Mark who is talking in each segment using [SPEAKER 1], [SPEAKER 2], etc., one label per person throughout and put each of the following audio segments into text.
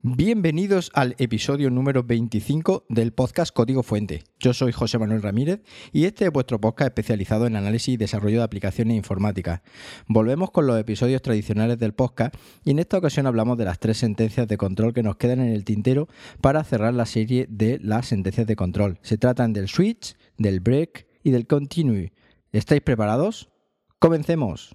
[SPEAKER 1] Bienvenidos al episodio número 25 del podcast Código Fuente. Yo soy José Manuel Ramírez y este es vuestro podcast especializado en análisis y desarrollo de aplicaciones informáticas. Volvemos con los episodios tradicionales del podcast y en esta ocasión hablamos de las 3 sentencias de control que nos quedan en el tintero para cerrar la serie de las sentencias de control. Se tratan del switch, del break y del continue. ¿Estáis preparados? ¡Comencemos!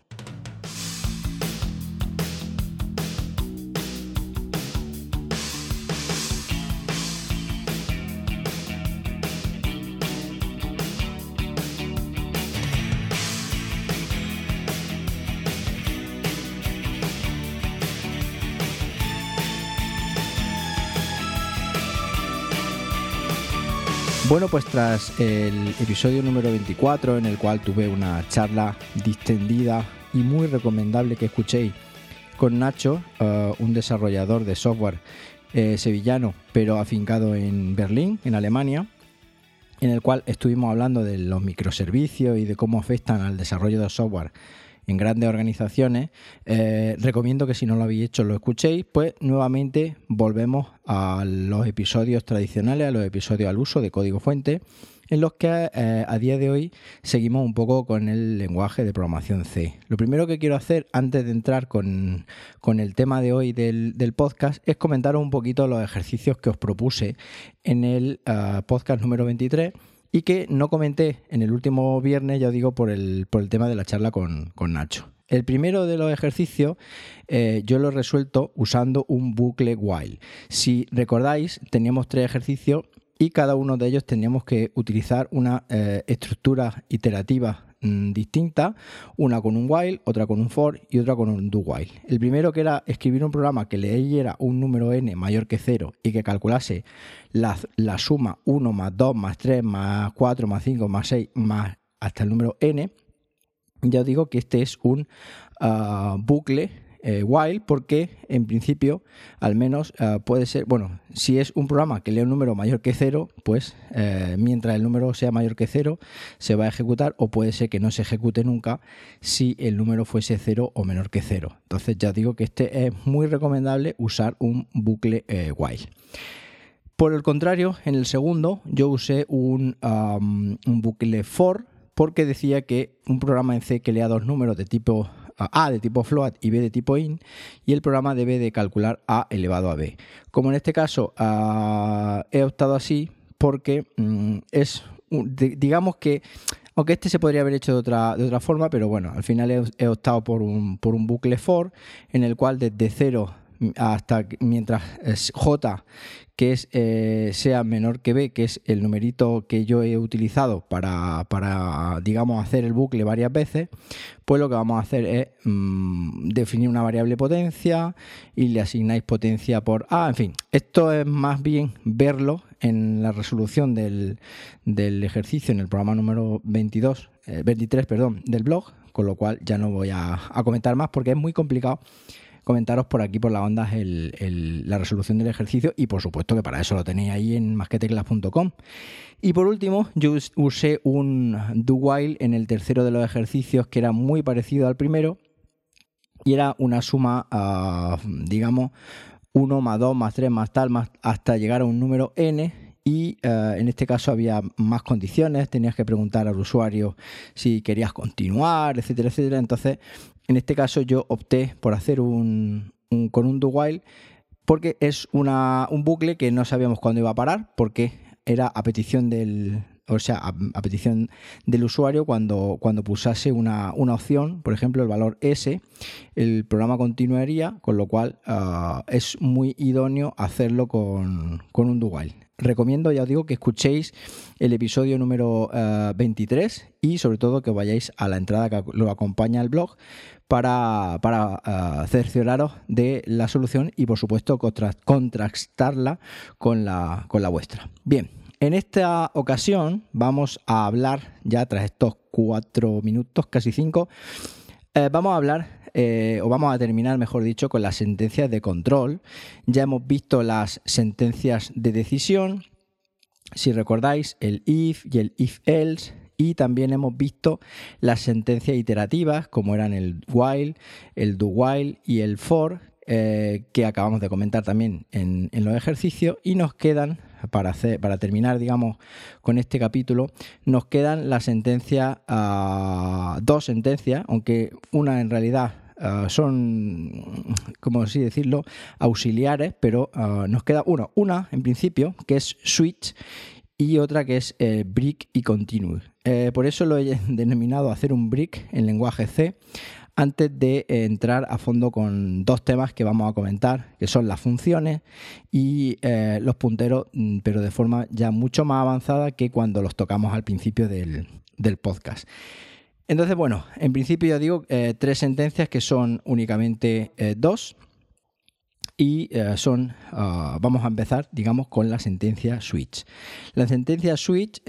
[SPEAKER 1] Bueno, pues tras el episodio número 24, en el cual tuve una charla distendida y muy recomendable que escuchéis con Nacho, un desarrollador de software sevillano, pero afincado en Berlín, en Alemania, en el cual estuvimos hablando de los microservicios y de cómo afectan al desarrollo de software en grandes organizaciones. Recomiendo que si no lo habéis hecho lo escuchéis. Pues nuevamente volvemos a los episodios tradicionales, a los episodios al uso de código fuente, en los que a día de hoy seguimos un poco con el lenguaje de programación C. Lo primero que quiero hacer antes de entrar con el tema de hoy del podcast es comentaros un poquito los ejercicios que os propuse en el podcast número 23 y que no comenté en el último viernes, ya os digo, por el tema de la charla con Nacho. El primero de los ejercicios yo lo he resuelto usando un bucle while. Si recordáis, teníamos 3 ejercicios y cada uno de ellos teníamos que utilizar una estructura iterativa distinta, una con un while, otra con un for y otra con un do while. El primero, que era escribir un programa que leyera un número n mayor que 0 y que calculase la suma 1 más 2 más 3 más 4 más 5 más 6 más hasta el número n. Ya os digo que este es un bucle while, porque en principio al menos puede ser, bueno, si es un programa que lee un número mayor que 0, pues mientras el número sea mayor que 0 se va a ejecutar, o puede ser que no se ejecute nunca si el número fuese 0 o menor que 0. Entonces ya os digo que este es muy recomendable usar un bucle while. Por el contrario, en el segundo yo usé un bucle for, porque decía que un programa en C que lea 2 números de tipo A de tipo float y B de tipo int, y el programa debe de calcular A elevado a B. Como en este caso he optado así porque digamos que, aunque este se podría haber hecho de otra forma, pero bueno, al final he optado por un bucle for, en el cual desde 0 hasta mientras J, que sea menor que B, que es el numerito que yo he utilizado para digamos hacer el bucle varias veces, pues lo que vamos a hacer es definir una variable potencia y le asignáis potencia por A. En fin, esto es más bien verlo en la resolución del ejercicio en el programa número 23 del blog, con lo cual ya no voy a comentar más porque es muy complicado comentaros por aquí por las ondas la resolución del ejercicio, y por supuesto que para eso lo tenéis ahí en masqueteclas.com. Y por último, yo usé un do while en el tercero de los ejercicios, que era muy parecido al primero, y era una suma, digamos, 1 más 2 más 3 más tal, más hasta llegar a un número n. Y en este caso había más condiciones, tenías que preguntar al usuario si querías continuar, etcétera, etcétera. Entonces, en este caso yo opté por hacer con un do while, porque es un bucle que no sabíamos cuándo iba a parar, porque era a petición a petición del usuario. Cuando pulsase una opción, por ejemplo el valor S, el programa continuaría, con lo cual es muy idóneo hacerlo con un do while. Recomiendo, ya os digo, que escuchéis el episodio número 23 y sobre todo que vayáis a la entrada que lo acompaña al blog para cercioraros de la solución y por supuesto contrastarla con la vuestra. Bien, en esta ocasión vamos a hablar, ya tras estos 4 minutos, casi 5, vamos a hablar o vamos a terminar, mejor dicho, con las sentencias de control. Ya hemos visto las sentencias de decisión, si recordáis, el if y el if-else, y también hemos visto las sentencias iterativas, como eran el while, el do while y el for, que acabamos de comentar también en los ejercicios, y nos quedan, para terminar, digamos, con este capítulo, nos quedan las sentencias, dos sentencias, aunque una en realidad son, como así decirlo, auxiliares, pero nos queda una en principio, que es switch, y otra que es break y continue. Por eso lo he denominado hacer un break en lenguaje C, antes de entrar a fondo con dos temas que vamos a comentar, que son las funciones y los punteros, pero de forma ya mucho más avanzada que cuando los tocamos al principio del podcast. Entonces, bueno, en principio ya digo tres sentencias que son únicamente dos, y vamos a empezar, digamos, con la sentencia switch. La sentencia switch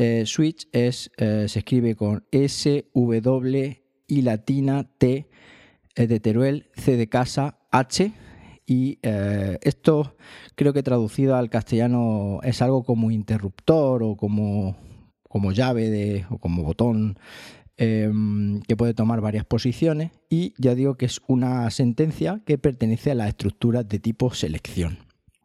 [SPEAKER 1] se escribe con S, W y latina, T de Teruel, C de casa, H, y esto creo que traducido al castellano es algo como interruptor o como llave o como botón, que puede tomar varias posiciones, y ya digo que es una sentencia que pertenece a las estructuras de tipo selección.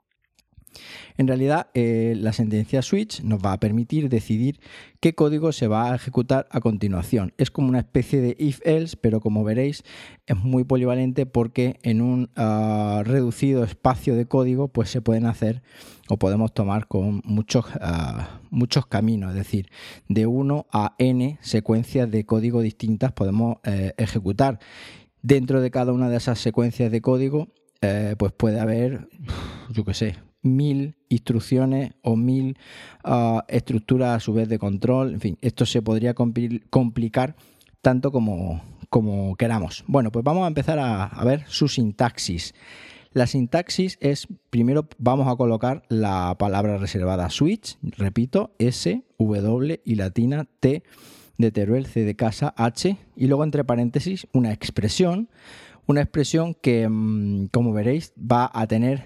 [SPEAKER 1] En realidad, la sentencia switch nos va a permitir decidir qué código se va a ejecutar a continuación. Es como una especie de if-else, pero como veréis es muy polivalente porque en un reducido espacio de código pues se pueden hacer o podemos tomar con muchos caminos, es decir, de 1 a n secuencias de código distintas podemos ejecutar. Dentro de cada una de esas secuencias de código pues puede haber, yo qué sé, 1000 instrucciones o 1000 estructuras a su vez de control. En fin, esto se podría complicar tanto como queramos. Bueno, pues vamos a empezar a ver su sintaxis. La sintaxis es, primero vamos a colocar la palabra reservada switch, repito, S, W y latina, T de Teruel, C de casa, H, y luego entre paréntesis una expresión que, como veréis, va a tener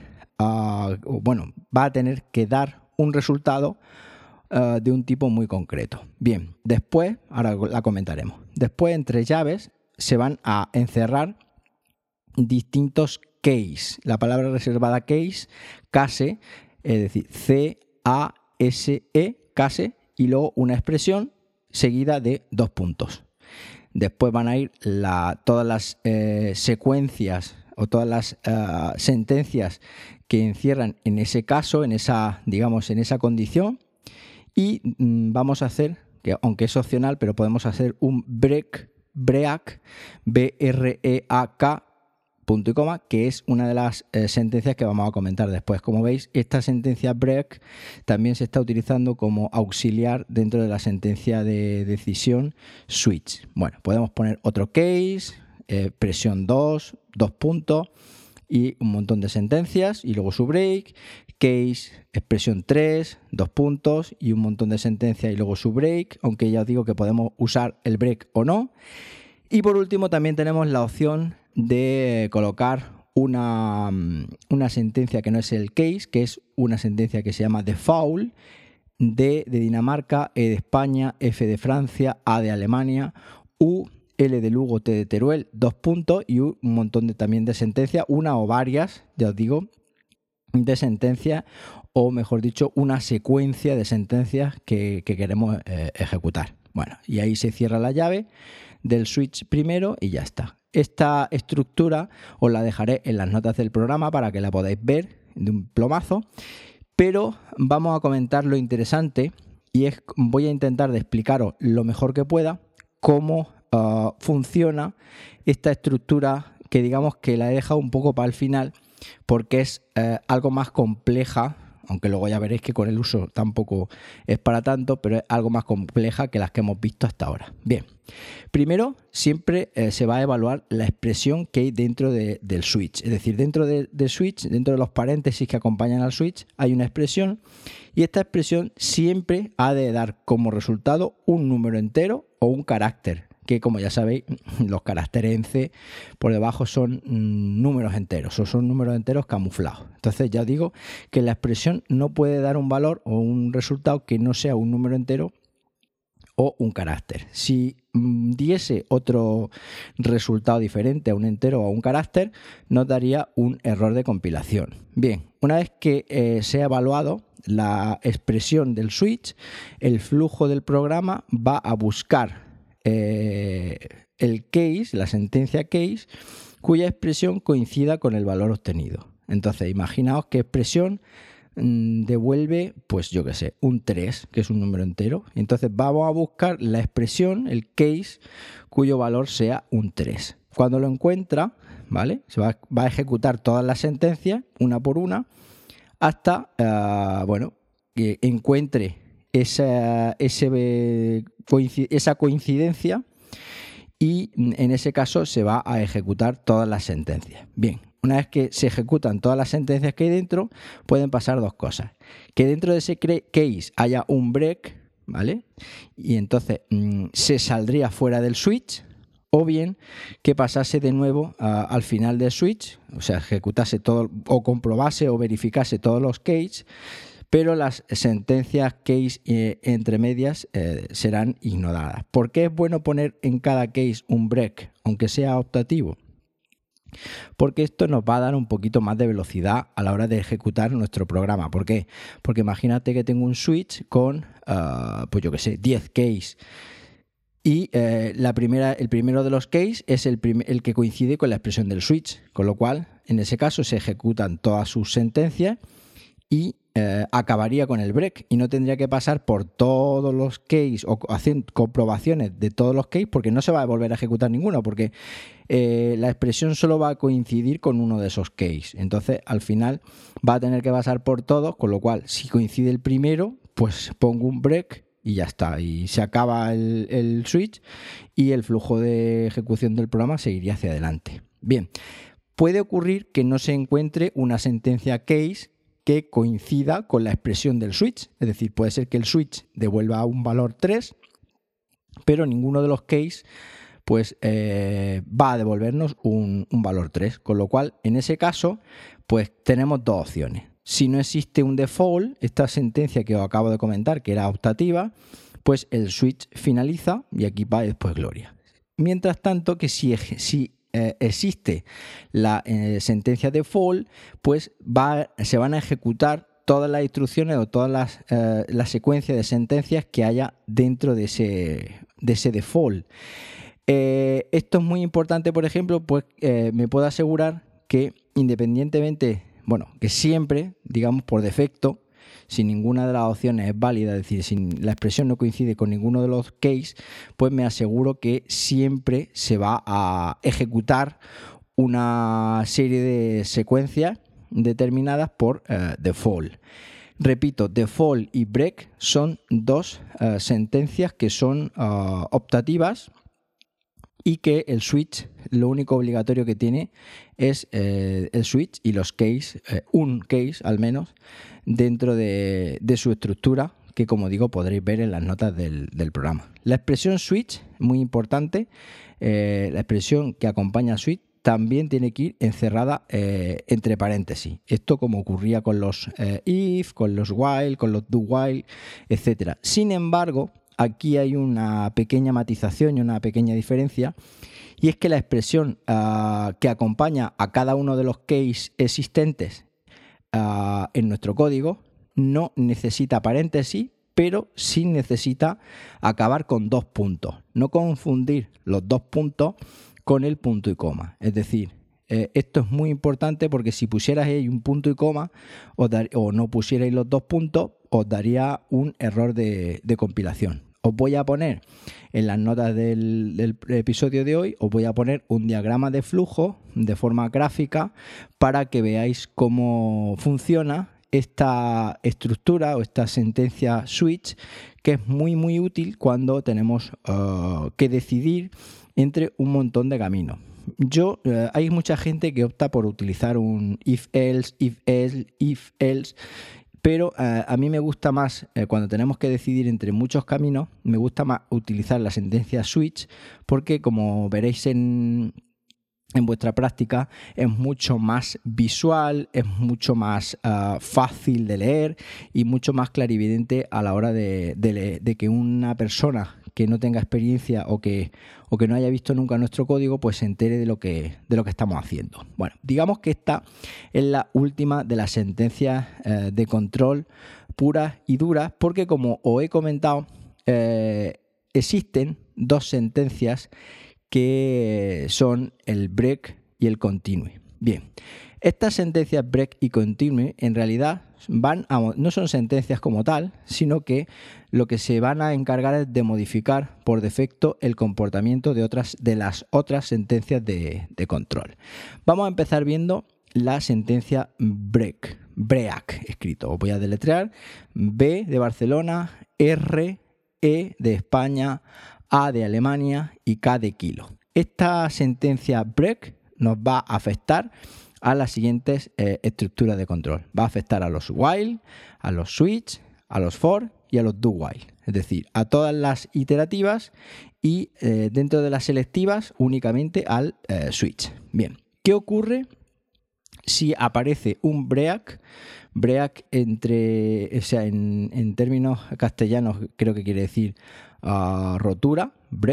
[SPEAKER 1] que dar un resultado de un tipo muy concreto. Bien, después, ahora la comentaremos. Después, entre llaves, se van a encerrar distintos case. La palabra reservada case, es decir, C-A-S-E, case, y luego una expresión seguida de dos puntos. Después van a ir todas las secuencias o todas las sentencias que encierran en ese caso, en esa condición, y vamos a hacer, que aunque es opcional, pero podemos hacer un break, B-R-E-A-K, punto y coma, que es una de las sentencias que vamos a comentar después. Como veis, esta sentencia break también se está utilizando como auxiliar dentro de la sentencia de decisión switch. Bueno, podemos poner otro case, presión 2 puntos y un montón de sentencias, y luego su break, case, expresión 3, 2 puntos y un montón de sentencias y luego su break, aunque ya os digo que podemos usar el break o no. Y por último también tenemos la opción de colocar una sentencia que no es el case, que es una sentencia que se llama default, D de Dinamarca, E de España, F de Francia, A de Alemania, U, L de Lugo, T de Teruel, 2 puntos y un montón también de sentencias, una o varias, ya os digo, de sentencias, o mejor dicho, una secuencia de sentencias que queremos ejecutar. Bueno, y ahí se cierra la llave del switch primero y ya está. Esta estructura os la dejaré en las notas del programa para que la podáis ver de un plomazo, pero vamos a comentar lo interesante y voy a intentar de explicaros lo mejor que pueda cómo funciona esta estructura, que digamos que la he dejado un poco para el final porque es algo más compleja, aunque luego ya veréis que con el uso tampoco es para tanto, pero es algo más compleja que las que hemos visto hasta ahora. Bien, primero siempre se va a evaluar la expresión que hay dentro del switch, es decir, dentro del switch, dentro de los paréntesis que acompañan al switch, hay una expresión, y esta expresión siempre ha de dar como resultado un número entero o un carácter, que como ya sabéis, los caracteres en C por debajo son números enteros, o son números enteros camuflados. Entonces ya os digo que la expresión no puede dar un valor o un resultado que no sea un número entero o un carácter. Si diese otro resultado diferente a un entero o a un carácter, nos daría un error de compilación. Bien, una vez que se ha evaluado la expresión del switch, el flujo del programa va a buscar el case, la sentencia case, cuya expresión coincida con el valor obtenido. Entonces, imaginaos qué expresión devuelve, pues yo qué sé, un 3, que es un número entero. Entonces vamos a buscar la expresión, el case, cuyo valor sea un 3. Cuando lo encuentra, ¿vale? Se va a ejecutar todas las sentencias, una por una, hasta, que encuentre esa coincidencia, y en ese caso se va a ejecutar todas las sentencias. Bien, una vez que se ejecutan todas las sentencias que hay dentro, pueden pasar dos cosas. Que dentro de ese case haya un break, ¿vale? Y entonces se saldría fuera del switch, o bien que pasase de nuevo al final del switch, o sea, ejecutase todo, o comprobase o verificase todos los cases, pero las sentencias case entre medias serán ignoradas. ¿Por qué es bueno poner en cada case un break, aunque sea optativo? Porque esto nos va a dar un poquito más de velocidad a la hora de ejecutar nuestro programa. ¿Por qué? Porque imagínate que tengo un switch con, 10 case. Y el primero de los case es el que coincide con la expresión del switch. Con lo cual, en ese caso, se ejecutan todas sus sentencias y acabaría con el break, y no tendría que pasar por todos los case o hacer comprobaciones de todos los case, porque no se va a volver a ejecutar ninguno, porque la expresión solo va a coincidir con uno de esos case. Entonces al final va a tener que pasar por todos, con lo cual si coincide el primero, pues pongo un break y ya está, y se acaba el switch y el flujo de ejecución del programa seguiría hacia adelante. Bien, puede ocurrir que no se encuentre una sentencia case que coincida con la expresión del switch. Es decir, puede ser que el switch devuelva un valor 3, pero ninguno de los case pues va a devolvernos un valor 3. Con lo cual, en ese caso, pues tenemos dos opciones. Si no existe un default, esta sentencia que os acabo de comentar, que era optativa, pues el switch finaliza y aquí va después gloria. Mientras tanto, que si existe la sentencia default, pues se van a ejecutar todas las instrucciones o todas la secuencia de sentencias que haya dentro de ese default. Esto es muy importante, por ejemplo, pues me puedo asegurar que independientemente, que siempre, digamos por defecto, si ninguna de las opciones es válida, es decir, si la expresión no coincide con ninguno de los case, pues me aseguro que siempre se va a ejecutar una serie de secuencias determinadas por default. Repito, default y break son dos sentencias que son optativas, y que el switch, lo único obligatorio que tiene es el switch y los case, un case al menos, dentro de su estructura, que como digo podréis ver en las notas del programa. La expresión switch, muy importante, la expresión que acompaña a switch también tiene que ir encerrada entre paréntesis. Esto como ocurría con los if, con los while, con los do while, etc. Sin embargo, aquí hay una pequeña matización y una pequeña diferencia, y es que la expresión que acompaña a cada uno de los case existentes en nuestro código no necesita paréntesis, pero sí necesita acabar con dos puntos. No confundir los dos puntos con el punto y coma. Es decir, esto es muy importante, porque si pusierais ahí un punto y coma o no pusierais los dos puntos, os daría un error de compilación. Os voy a poner en las notas del episodio de hoy, os voy a poner un diagrama de flujo de forma gráfica para que veáis cómo funciona esta estructura o esta sentencia switch, que es muy muy útil cuando tenemos que decidir entre un montón de caminos. Hay mucha gente que opta por utilizar un if-else, if-else, if-else, pero a mí me gusta más, cuando tenemos que decidir entre muchos caminos, me gusta más utilizar la sentencia switch, porque como veréis en vuestra práctica, es mucho más visual, es mucho más fácil de leer y mucho más clarividente a la hora de que una persona que no tenga experiencia o que no haya visto nunca nuestro código, pues se entere de lo que estamos haciendo. Bueno, digamos que esta es la última de las sentencias de control puras y duras, porque como os he comentado, existen dos sentencias que son el break y el continue. Bien, estas sentencias break y continue en realidad no son sentencias como tal, sino que lo que se van a encargar es de modificar por defecto el comportamiento de las otras sentencias de control. Vamos a empezar viendo la sentencia break escrito. Os voy a deletrear: B de Barcelona, R, E de España, A de Alemania y K de kilo. Esta sentencia break nos va a afectar a las siguientes estructuras de control. Va a afectar a los while, a los switch, a los for y a los do while. Es decir, a todas las iterativas y dentro de las selectivas únicamente al switch. Bien, ¿qué ocurre si aparece un break en términos castellanos creo que quiere decir rotura?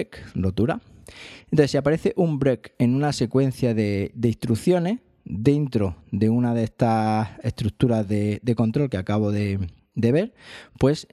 [SPEAKER 1] Entonces, si aparece un break en una secuencia de instrucciones dentro de una de estas estructuras de control que acabo de ver, pues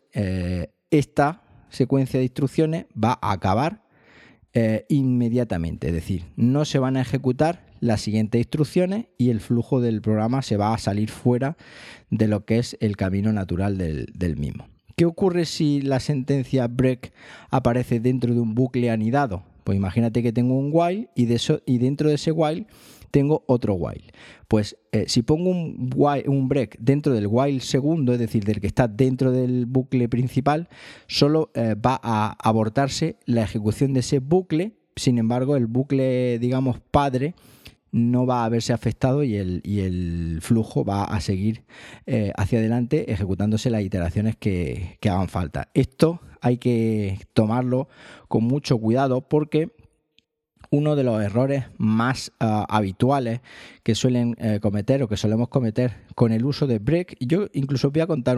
[SPEAKER 1] esta secuencia de instrucciones va a acabar inmediatamente. Es decir, no se van a ejecutar las siguientes instrucciones y el flujo del programa se va a salir fuera de lo que es el camino natural del mismo. ¿Qué ocurre si la sentencia break aparece dentro de un bucle anidado? Pues imagínate que tengo un while y dentro de ese while tengo otro while. Pues si pongo un break dentro del while segundo, es decir, del que está dentro del bucle principal, solo va a abortarse la ejecución de ese bucle. Sin embargo, el bucle, digamos, padre no va a verse afectado y el flujo va a seguir hacia adelante ejecutándose las iteraciones que hagan falta. Esto hay que tomarlo con mucho cuidado porque uno de los errores más habituales que suelen cometer o que solemos cometer con el uso de break, yo incluso voy a contar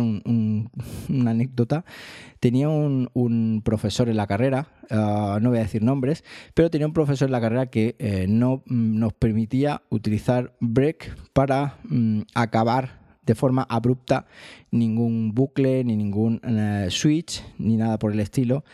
[SPEAKER 1] una anécdota. Tenía un profesor en la carrera, no voy a decir nombres, pero tenía un profesor en la carrera que no nos permitía utilizar break para acabar de forma abrupta ningún bucle, ni ningún switch, ni nada por el estilo.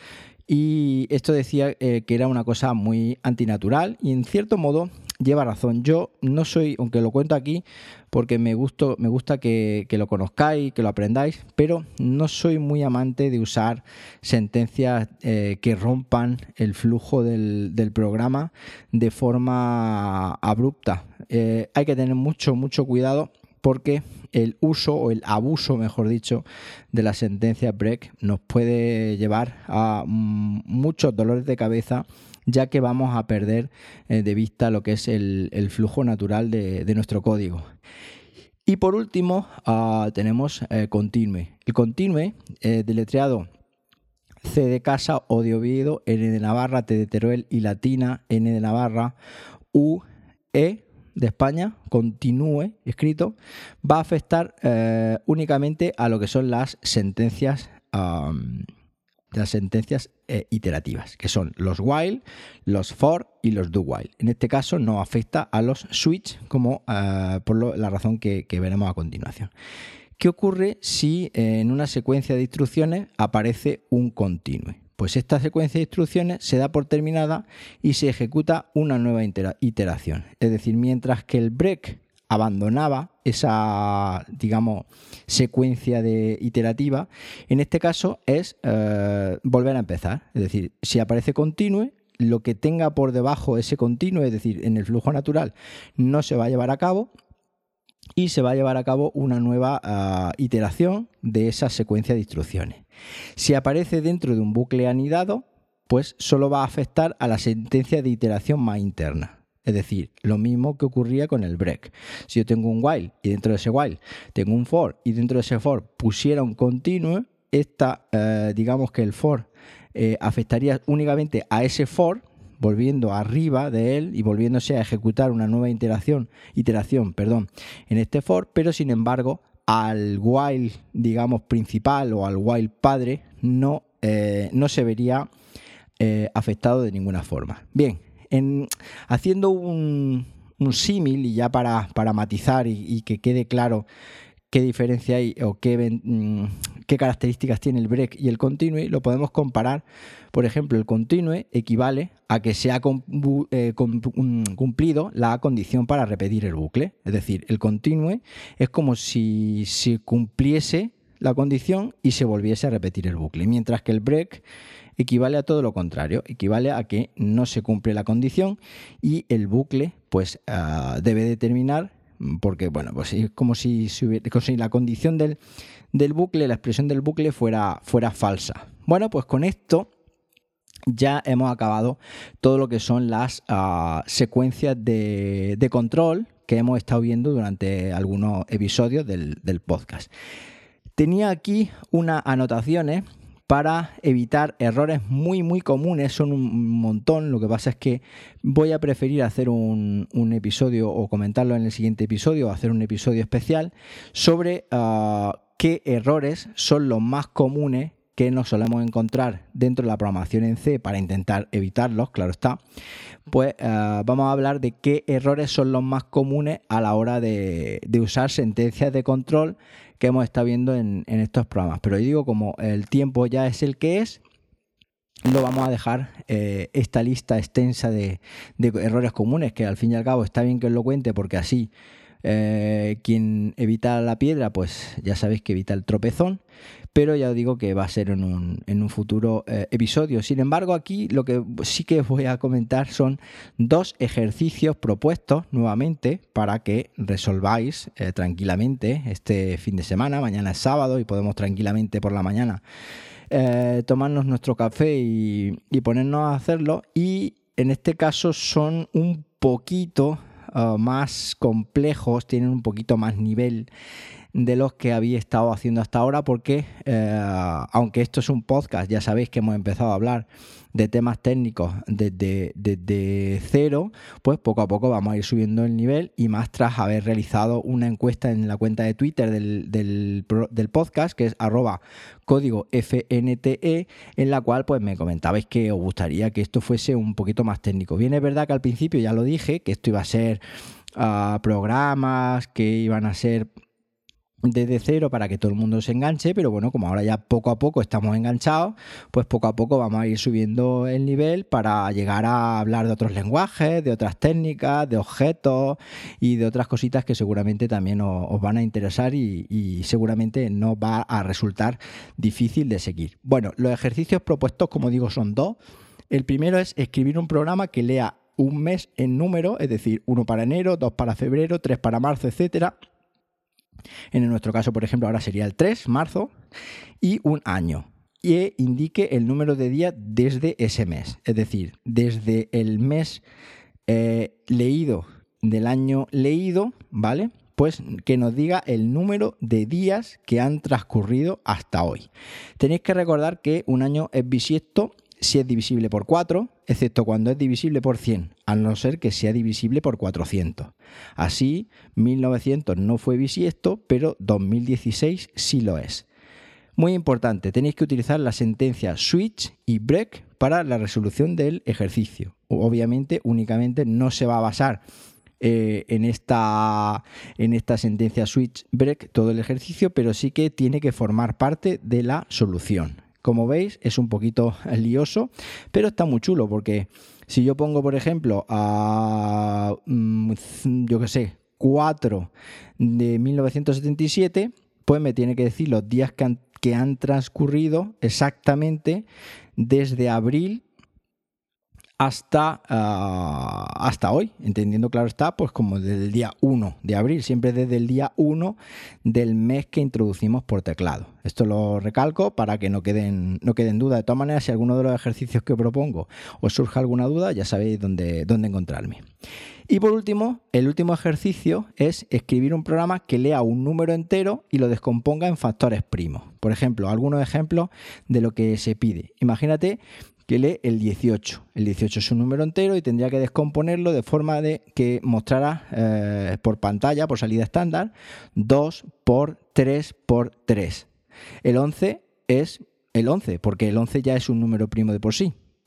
[SPEAKER 1] Y esto decía que era una cosa muy antinatural y en cierto modo lleva razón. Yo no soy, aunque lo cuento aquí porque me gusta que lo conozcáis, que lo aprendáis, pero no soy muy amante de usar sentencias que rompan el flujo del programa de forma abrupta. Hay que tener mucho cuidado porque el uso o el abuso, mejor dicho, de la sentencia break nos puede llevar a muchos dolores de cabeza, ya que vamos a perder de vista lo que es el flujo natural de nuestro código. Y por último tenemos continue. El continue, deletreado C de casa, O de Oviedo, N de Navarra, T de Teruel y latina, N de Navarra, U, E de España, continúe escrito, va a afectar únicamente a lo que son las sentencias iterativas, que son los while, los for y los do while. En este caso no afecta a los switch como por la razón que veremos a continuación. ¿Qué ocurre si en una secuencia de instrucciones aparece un continue? Pues esta secuencia de instrucciones se da por terminada y se ejecuta una nueva iteración. Es decir, mientras que el break abandonaba esa, digamos, secuencia iterativa, en este caso es volver a empezar. Es decir, si aparece continue, lo que tenga por debajo ese continue, es decir, en el flujo natural, no se va a llevar a cabo y se va a llevar a cabo una nueva iteración de esa secuencia de instrucciones. Si aparece dentro de un bucle anidado, pues solo va a afectar a la sentencia de iteración más interna. Es decir, lo mismo que ocurría con el break. Si yo tengo un while y dentro de ese while tengo un for y dentro de ese for pusiera un continue, digamos que el for afectaría únicamente a ese for, volviendo arriba de él y volviéndose a ejecutar una nueva iteración en este for, pero sin embargo al while, digamos, principal o al while padre no se vería afectado de ninguna forma. Bien, haciendo un símil y ya para matizar y que quede claro qué diferencia hay o qué características tiene el break y el continue, lo podemos comparar. Por ejemplo, el continue equivale a que se ha cumplido la condición para repetir el bucle. Es decir, el continue es como si se cumpliese la condición y se volviese a repetir el bucle, mientras que el break equivale a todo lo contrario, equivale a que no se cumple la condición y el bucle pues debe de terminar, porque bueno, pues es como si la condición del bucle, la expresión del bucle fuera falsa. Bueno, pues con esto ya hemos acabado todo lo que son las secuencias de control que hemos estado viendo durante algunos episodios del podcast. Tenía aquí unas anotaciones para evitar errores muy muy comunes, son un montón. Lo que pasa es que voy a preferir hacer un episodio o comentarlo en el siguiente episodio o hacer un episodio especial sobre qué errores son los más comunes que nos solemos encontrar dentro de la programación en C para intentar evitarlos, claro está. Pues vamos a hablar de qué errores son los más comunes a la hora de usar sentencias de control que hemos estado viendo en estos programas. Pero yo digo, como el tiempo ya es el que es, lo vamos a dejar esta lista extensa de errores comunes, que al fin y al cabo está bien que os lo cuente, porque así quien evita la piedra, pues ya sabéis que evita el tropezón, pero ya os digo que va a ser en un futuro episodio. Sin embargo, aquí lo que sí que voy a comentar son 2 ejercicios propuestos nuevamente para que resolváis tranquilamente este fin de semana. Mañana es sábado y podemos tranquilamente por la mañana tomarnos nuestro café y ponernos a hacerlo, y en este caso son un poquito más complejos, tienen un poquito más nivel de los que había estado haciendo hasta ahora, porque aunque esto es un podcast, ya sabéis que hemos empezado a hablar de temas técnicos desde cero, pues poco a poco vamos a ir subiendo el nivel, y más tras haber realizado una encuesta en la cuenta de Twitter del podcast, que es @códigofnte, en la cual pues me comentabais que os gustaría que esto fuese un poquito más técnico. Bien, es verdad que al principio ya lo dije, que esto iba a ser programas que iban a ser desde cero para que todo el mundo se enganche, pero bueno, como ahora ya poco a poco estamos enganchados, pues poco a poco vamos a ir subiendo el nivel para llegar a hablar de otros lenguajes, de otras técnicas, de objetos y de otras cositas que seguramente también os van a interesar y seguramente no va a resultar difícil de seguir. Bueno, los ejercicios propuestos, como digo, son 2. El primero es escribir un programa que lea un mes en número, es decir, 1 para enero, 2 para febrero, 3 para marzo, etcétera. En nuestro caso, por ejemplo, ahora sería el 3, marzo, y un año. Y indique el número de días desde ese mes. Es decir, desde el mes leído del año leído, ¿vale? Pues que nos diga el número de días que han transcurrido hasta hoy. Tenéis que recordar que un año es bisiesto si es divisible por 4, excepto cuando es divisible por 100, a no ser que sea divisible por 400. Así, 1900 no fue bisiesto, pero 2016 sí lo es. Muy importante, tenéis que utilizar la sentencia switch y break para la resolución del ejercicio. Obviamente, únicamente no se va a basar en esta sentencia switch break todo el ejercicio, pero sí que tiene que formar parte de la solución. Como veis, es un poquito lioso, pero está muy chulo, porque si yo pongo, por ejemplo, yo qué sé, 4 de 1977, pues me tiene que decir los días que han transcurrido exactamente desde abril hasta hoy, entendiendo, claro está, pues como desde el día 1 de abril, siempre desde el día 1 del mes que introducimos por teclado. Esto lo recalco para que no queden dudas. De todas maneras, si alguno de los ejercicios que propongo os surge alguna duda, ya sabéis dónde encontrarme. Y por último, el último ejercicio es escribir un programa que lea un número entero y lo descomponga en factores primos. Por ejemplo, algunos ejemplos de lo que se pide. Imagínate que lee el 18. El 18 es un número entero y tendría que descomponerlo de forma de que mostrara por pantalla, por salida estándar, 2 por 3 por 3. El 11 es el 11, porque el 11 ya es un número primo de por sí.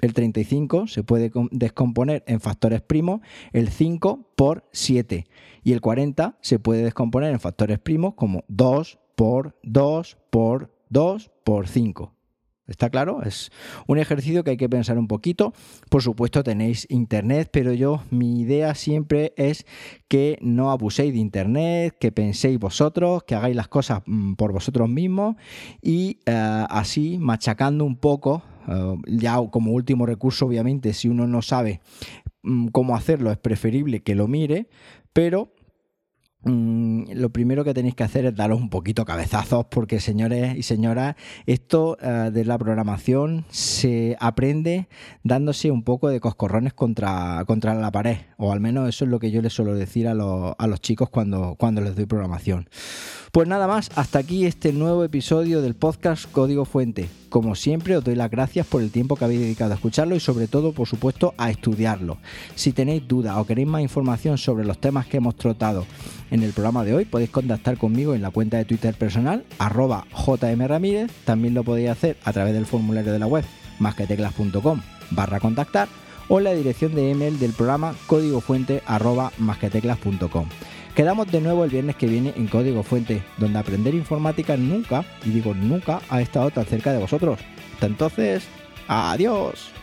[SPEAKER 1] El 35 se puede descomponer en factores primos, el 5 por 7. Y el 40 se puede descomponer en factores primos como 2 por 2 por 2 por 5. ¿Está claro? Es un ejercicio que hay que pensar un poquito. Por supuesto tenéis internet, pero mi idea siempre es que no abuséis de internet, que penséis vosotros, que hagáis las cosas por vosotros mismos y así machacando un poco, ya como último recurso obviamente si uno no sabe cómo hacerlo es preferible que lo mire, pero lo primero que tenéis que hacer es daros un poquito cabezazos porque, señores y señoras, esto de la programación se aprende dándose un poco de coscorrones contra la pared, o al menos eso es lo que yo les suelo decir a los chicos cuando les doy programación. Pues nada más, hasta aquí este nuevo episodio del podcast Código Fuente. Como siempre, os doy las gracias por el tiempo que habéis dedicado a escucharlo y sobre todo, por supuesto, a estudiarlo. Si tenéis dudas o queréis más información sobre los temas que hemos tratado en el programa de hoy, podéis contactar conmigo en la cuenta de Twitter personal, @jmramírez. También lo podéis hacer a través del formulario de la web, masqueteclas.com/contactar o en la dirección de email del programa códigofuente@masqueteclas.com. Quedamos de nuevo el viernes que viene en Código Fuente, donde aprender informática nunca, y digo nunca, ha estado tan cerca de vosotros. Hasta entonces, ¡adiós!